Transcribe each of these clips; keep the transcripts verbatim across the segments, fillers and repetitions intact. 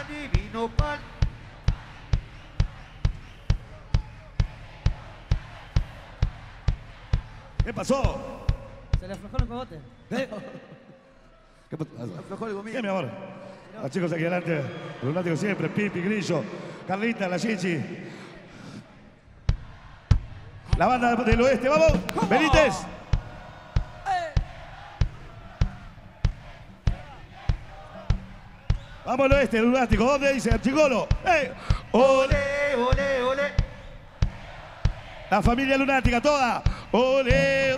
adivino pan. ¿Qué pasó? Se le aflojó el cogote. ¿Eh? ¿Qué pasó? Aflojó el gomito. ¿Qué, mi amor? Los chicos aquí adelante, lunáticos siempre, Pipi, Grillo, Carlita, la Chichi. La banda del oeste, ¡vamos! ¡Benítez! Vamos al oeste, el lunático. ¿Dónde dice Archigolo? ¡Eh! ¡Ole! Ole, ole. La familia lunática toda. ¡Ole!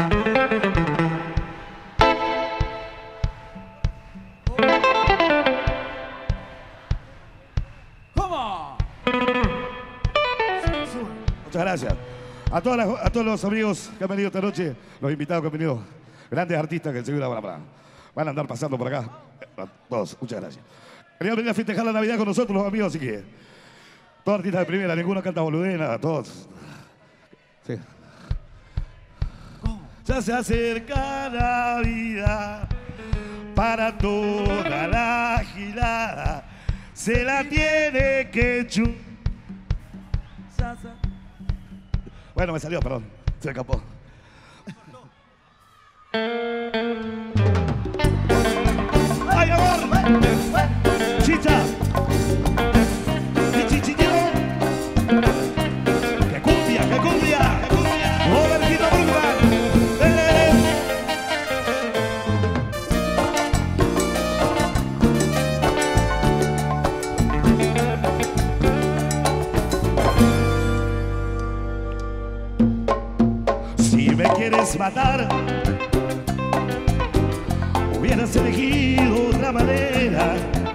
¿Cómo? Muchas gracias. A, todas las- a todos los amigos que han venido esta noche, los invitados que han venido, grandes artistas que enseguida van a, van a andar pasando por acá. A todos, muchas gracias. Querían venir a festejar la Navidad con nosotros, los amigos, así que todos artistas de primera, ninguno canta boludena, todos. Sí. Ya se acerca la vida para toda la gilada, se la tiene que chu. Bueno, me salió, perdón, se me escapó. ¡Ay, amor! ¡Chicha! ¡Mi chichiñero! ¡Qué cumbia, qué cumbia! ¡Robertito Burgman! ¡Eh! Si me quieres matar, hubieras elegido otra manera,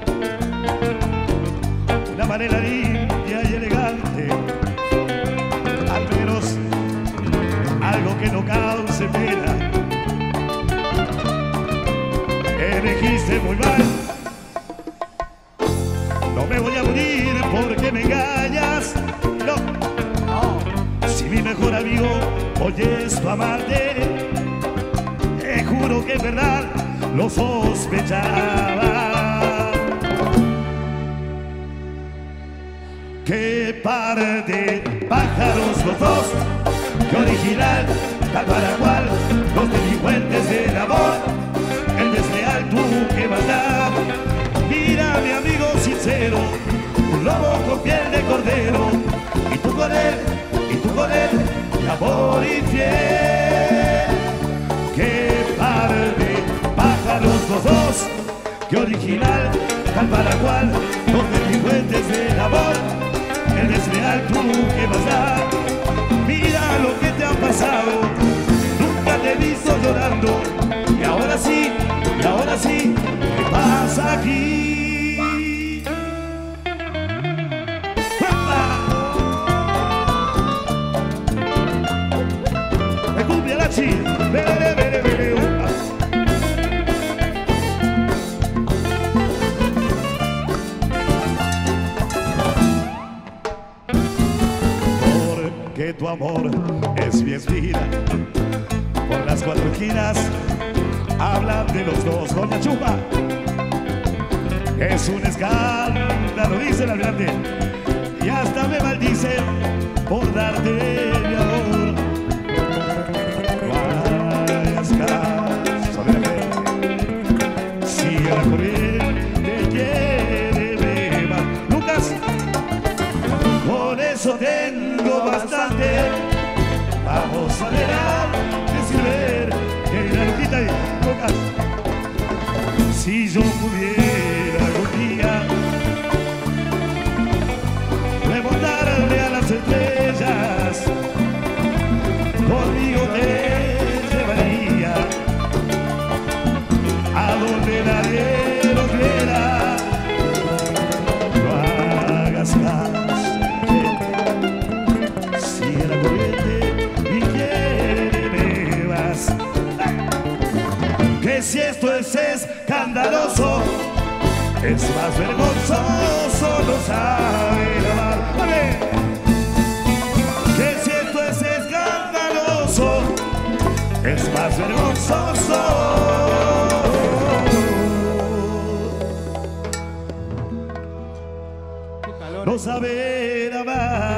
una manera limpia y elegante, al menos algo que no cause pena. Elegiste muy mal, no me voy a morir porque me engañas, no. Si mi mejor amigo hoy es tu amante, te juro que en verdad lo sospechaba. Qué par de pájaros los dos, qué original, tal para cual, los delincuentes del amor, el desleal tú que maldad. Mira mi amigo sincero, un lobo con piel de cordero, y tú con él, y tú con él, el amor infiel. Qué par de pájaros los dos, qué original, tal para cual, los delincuentes del amor, el desleal tú que más da. Mira lo que te ha pasado, nunca te he visto llorando, y ahora sí, y ahora sí, ¿qué pasa aquí? ¡Me cumbia la chi! ¡Vere, vere, vere! ¡Upa! Porque tu amor es mi vida, por las cuatro esquinas hablan de los dos. Doña Chupa, es un escándalo, dice la grande, y hasta me maldicen por darte mi amor. Vayas caso de la gente, sigue la corriente, quiere beba. Lucas, con eso tengo bastante. Vamos a ver a decir que la Lupita y Lucas, si yo pudiera algún día remontarle a las estrellas, conmigo te llevaría a donde nadie lo quiera. No hagas caso, sigue la corriente y quiere bebas. Que si esto es escandaloso, es más vergonzoso no saber amar. ¡Vale! Que si esto es escandaloso, es más vergonzoso. no saber amar.